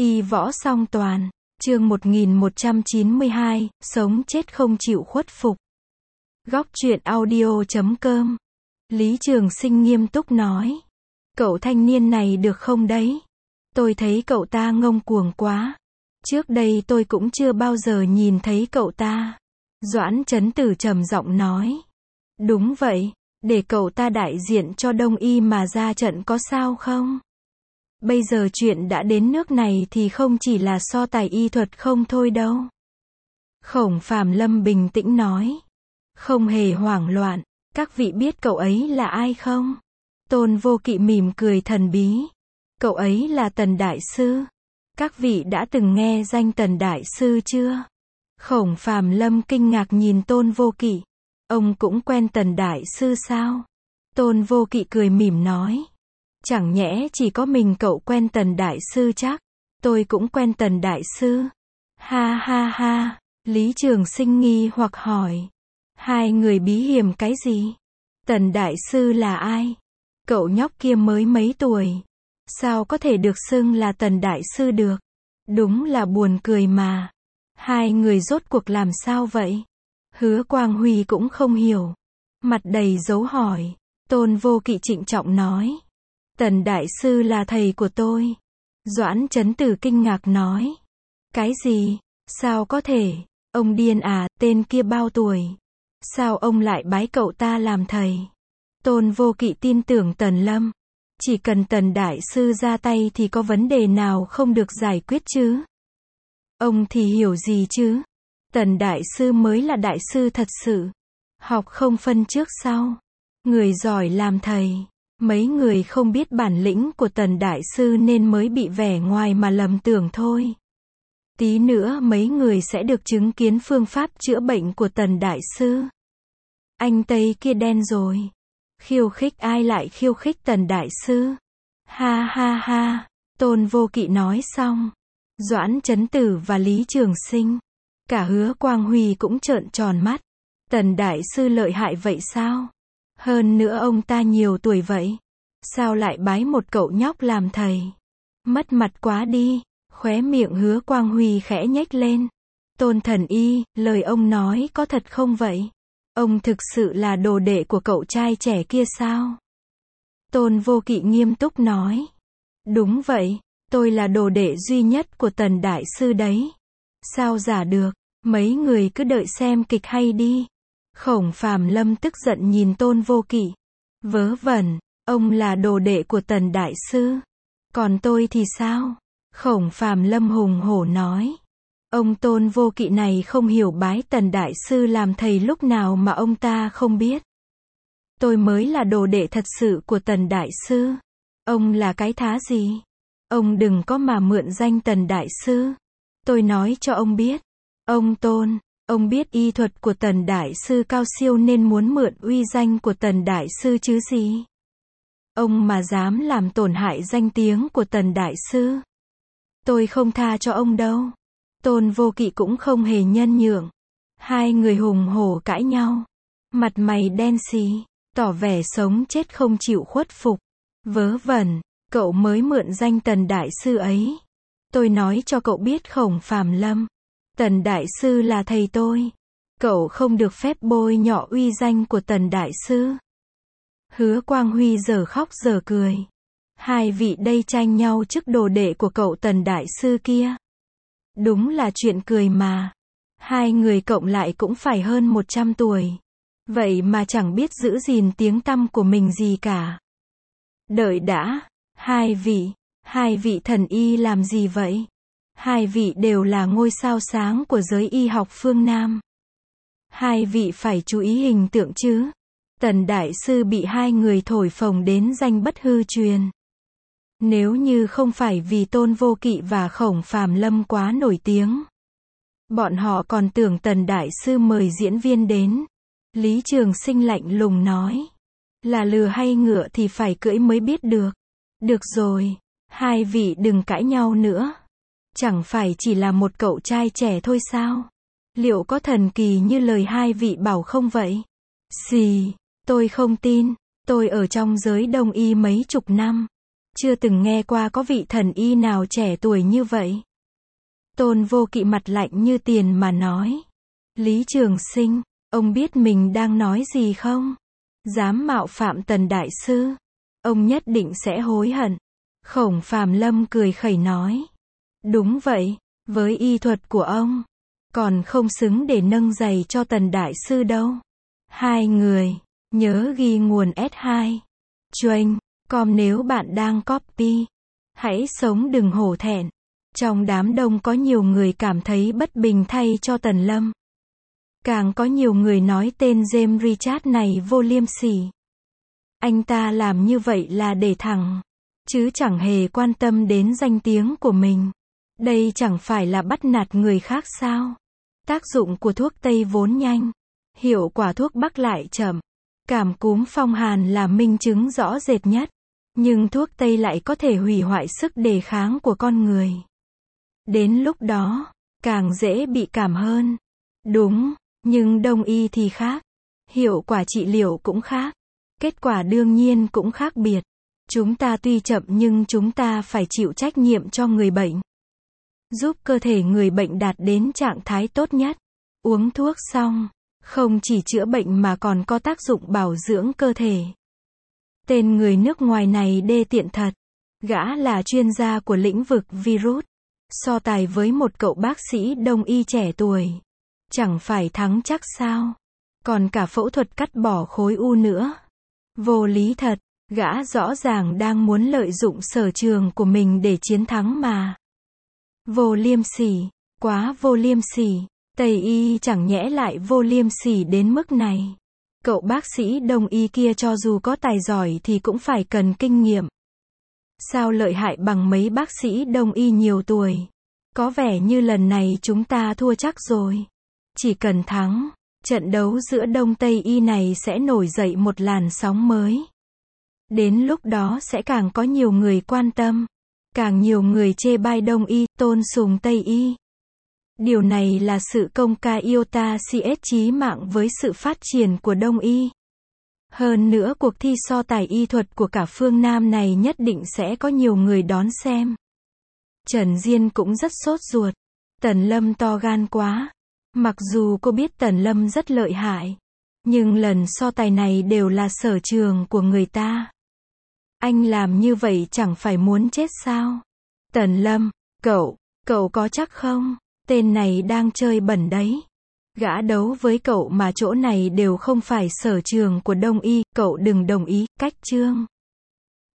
Y võ song toàn, chương 1192, sống chết không chịu khuất phục. Góc truyện audio.com. Lý Trường Sinh nghiêm túc nói. Cậu thanh niên này được không đấy? Tôi thấy cậu ta ngông cuồng quá. Trước đây tôi cũng chưa bao giờ nhìn thấy cậu ta. Doãn Chấn Tử trầm giọng nói. Đúng vậy, để cậu ta đại diện cho Đông Y mà ra trận có sao không? Bây giờ chuyện đã đến nước này thì không chỉ là so tài y thuật không thôi đâu. Khổng Phàm Lâm bình tĩnh nói. Không hề hoảng loạn, các vị biết cậu ấy là ai không? Tôn Vô Kỵ mỉm cười thần bí. Cậu ấy là Tần Đại Sư. Các vị đã từng nghe danh Tần Đại Sư chưa? Khổng Phàm Lâm kinh ngạc nhìn Tôn Vô Kỵ. Ông cũng quen Tần Đại Sư sao? Tôn Vô Kỵ cười mỉm nói. Chẳng nhẽ chỉ có mình cậu quen Tần Đại Sư chắc? Tôi cũng quen Tần Đại Sư. Ha ha ha, Lý Trường Sinh nghi hoặc hỏi. Hai người bí hiểm cái gì? Tần Đại Sư là ai? Cậu nhóc kia mới mấy tuổi. Sao có thể được xưng là Tần Đại Sư được? Đúng là buồn cười mà. Hai người rốt cuộc làm sao vậy? Hứa Quang Huy cũng không hiểu. Mặt đầy dấu hỏi. Tôn Vô Kỵ trịnh trọng nói. Tần Đại Sư là thầy của tôi. Doãn Chấn Tử kinh ngạc nói. Cái gì? Sao có thể? Ông điên à, tên kia bao tuổi? Sao ông lại bái cậu ta làm thầy? Tôn Vô Kỵ tin tưởng Tần Lâm. Chỉ cần Tần Đại Sư ra tay thì có vấn đề nào không được giải quyết chứ? Ông thì hiểu gì chứ? Tần Đại Sư mới là Đại Sư thật sự. Học không phân trước sau. Người giỏi làm thầy. Mấy người không biết bản lĩnh của Tần Đại Sư nên mới bị vẻ ngoài mà lầm tưởng thôi. Tí nữa mấy người sẽ được chứng kiến phương pháp chữa bệnh của Tần Đại Sư. Anh Tây kia đen rồi. Khiêu khích ai lại khiêu khích Tần Đại Sư? Ha ha ha, Tôn Vô Kỵ nói xong. Doãn Chấn Tử và Lý Trường Sinh. Cả Hứa Quang Huy cũng trợn tròn mắt. Tần Đại Sư lợi hại vậy sao? Hơn nữa ông ta nhiều tuổi vậy. Sao lại bái một cậu nhóc làm thầy? Mất mặt quá đi. Khóe miệng Hứa Quang Huy khẽ nhếch lên. Tôn Thần Y, lời ông nói có thật không vậy? Ông thực sự là đồ đệ của cậu trai trẻ kia sao? Tôn Vô Kỵ nghiêm túc nói. Đúng vậy, tôi là đồ đệ duy nhất của Tần Đại Sư đấy. Sao giả được, mấy người cứ đợi xem kịch hay đi. Khổng Phàm Lâm tức giận nhìn Tôn Vô Kỵ. Vớ vẩn, ông là đồ đệ của Tần Đại Sư. Còn tôi thì sao? Khổng Phàm Lâm hùng hổ nói. Ông Tôn Vô Kỵ này không hiểu bái Tần Đại Sư làm thầy lúc nào mà ông ta không biết. Tôi mới là đồ đệ thật sự của Tần Đại Sư. Ông là cái thá gì? Ông đừng có mà mượn danh Tần Đại Sư. Tôi nói cho ông biết. Ông Tôn, ông biết y thuật của Tần Đại Sư cao siêu nên muốn mượn uy danh của Tần Đại Sư chứ gì? Ông mà dám làm tổn hại danh tiếng của Tần Đại Sư. Tôi không tha cho ông đâu. Tôn Vô Kỵ cũng không hề nhân nhượng. Hai người hùng hổ cãi nhau. Mặt mày đen xì, tỏ vẻ sống chết không chịu khuất phục. Vớ vẩn, cậu mới mượn danh Tần Đại Sư ấy. Tôi nói cho cậu biết Khổng Phàm Lâm. Tần Đại Sư là thầy tôi. Cậu không được phép bôi nhọ uy danh của Tần Đại Sư. Hứa Quang Huy giờ khóc giờ cười. Hai vị đây tranh nhau trước đồ đệ của cậu Tần Đại Sư kia. Đúng là chuyện cười mà. Hai người cộng lại cũng phải hơn 100 tuổi. Vậy mà chẳng biết giữ gìn tiếng tăm của mình gì cả. Đợi đã, hai vị thần y làm gì vậy? Hai vị đều là ngôi sao sáng của giới y học phương Nam. Hai vị phải chú ý hình tượng chứ. Tần Đại Sư bị hai người thổi phồng đến danh bất hư truyền. Nếu như không phải vì Tôn Vô Kỵ và Khổng Phàm Lâm quá nổi tiếng, bọn họ còn tưởng Tần Đại Sư mời diễn viên đến. Lý Trường Sinh lạnh lùng nói. Là lừa hay ngựa thì phải cưỡi mới biết được. Được rồi, hai vị đừng cãi nhau nữa. Chẳng phải chỉ là một cậu trai trẻ thôi sao? Liệu có thần kỳ như lời hai vị bảo không vậy? Xì, tôi không tin. Tôi ở trong giới Đông Y mấy chục năm. Chưa từng nghe qua có vị thần y nào trẻ tuổi như vậy. Tôn Vô Kỵ mặt lạnh như tiền mà nói. Lý Trường Sinh, ông biết mình đang nói gì không? Dám mạo phạm Tần Đại Sư, ông nhất định sẽ hối hận. Khổng Phàm Lâm cười khẩy nói. Đúng vậy, với y thuật của ông, còn không xứng để nâng giày cho Tần Đại Sư đâu. Hai người, nhớ ghi nguồn S2. Chuyên, com nếu bạn đang copy. Hãy sống đừng hổ thẹn. Trong đám đông có nhiều người cảm thấy bất bình thay cho Tần Lâm. Càng có nhiều người nói tên James Richard này vô liêm sỉ. Anh ta làm như vậy là để thẳng, chứ chẳng hề quan tâm đến danh tiếng của mình. Đây chẳng phải là bắt nạt người khác sao? Tác dụng của thuốc Tây vốn nhanh, hiệu quả thuốc Bắc lại chậm. Cảm cúm phong hàn là minh chứng rõ rệt nhất. Nhưng thuốc Tây lại có thể hủy hoại sức đề kháng của con người. Đến lúc đó, càng dễ bị cảm hơn. Đúng, nhưng Đông y thì khác. Hiệu quả trị liệu cũng khác. Kết quả đương nhiên cũng khác biệt. Chúng ta tuy chậm nhưng chúng ta phải chịu trách nhiệm cho người bệnh. Giúp cơ thể người bệnh đạt đến trạng thái tốt nhất. Uống thuốc xong, không chỉ chữa bệnh mà còn có tác dụng bảo dưỡng cơ thể. Tên người nước ngoài này đê tiện thật. Gã là chuyên gia của lĩnh vực virus. So tài với một cậu bác sĩ đông y trẻ tuổi. Chẳng phải thắng chắc sao? Còn cả phẫu thuật cắt bỏ khối u nữa. Vô lý thật, gã rõ ràng đang muốn lợi dụng sở trường của mình để chiến thắng mà. Vô liêm sỉ, quá vô liêm sỉ. Tây y chẳng nhẽ lại vô liêm sỉ đến mức này. Cậu bác sĩ đông y kia cho dù có tài giỏi thì cũng phải cần kinh nghiệm. Sao lợi hại bằng mấy bác sĩ đông y nhiều tuổi? Có vẻ như lần này chúng ta thua chắc rồi. Chỉ cần thắng, trận đấu giữa Đông Tây y này sẽ nổi dậy một làn sóng mới. Đến lúc đó sẽ càng có nhiều người quan tâm. Càng nhiều người chê bai Đông y, tôn sùng Tây y. Điều này là sự công ca iota cs chí mạng với sự phát triển của Đông y. Hơn nữa cuộc thi so tài y thuật của cả phương Nam này nhất định sẽ có nhiều người đón xem. Trần Diên cũng rất sốt ruột. Tần Lâm to gan quá. Mặc dù cô biết Tần Lâm rất lợi hại, nhưng lần so tài này đều là sở trường của người ta. Anh làm như vậy chẳng phải muốn chết sao? Tần Lâm, cậu có chắc không? Tên này đang chơi bẩn đấy. Gã đấu với cậu mà chỗ này đều không phải sở trường của Đông y, cậu đừng đồng ý, cách chương.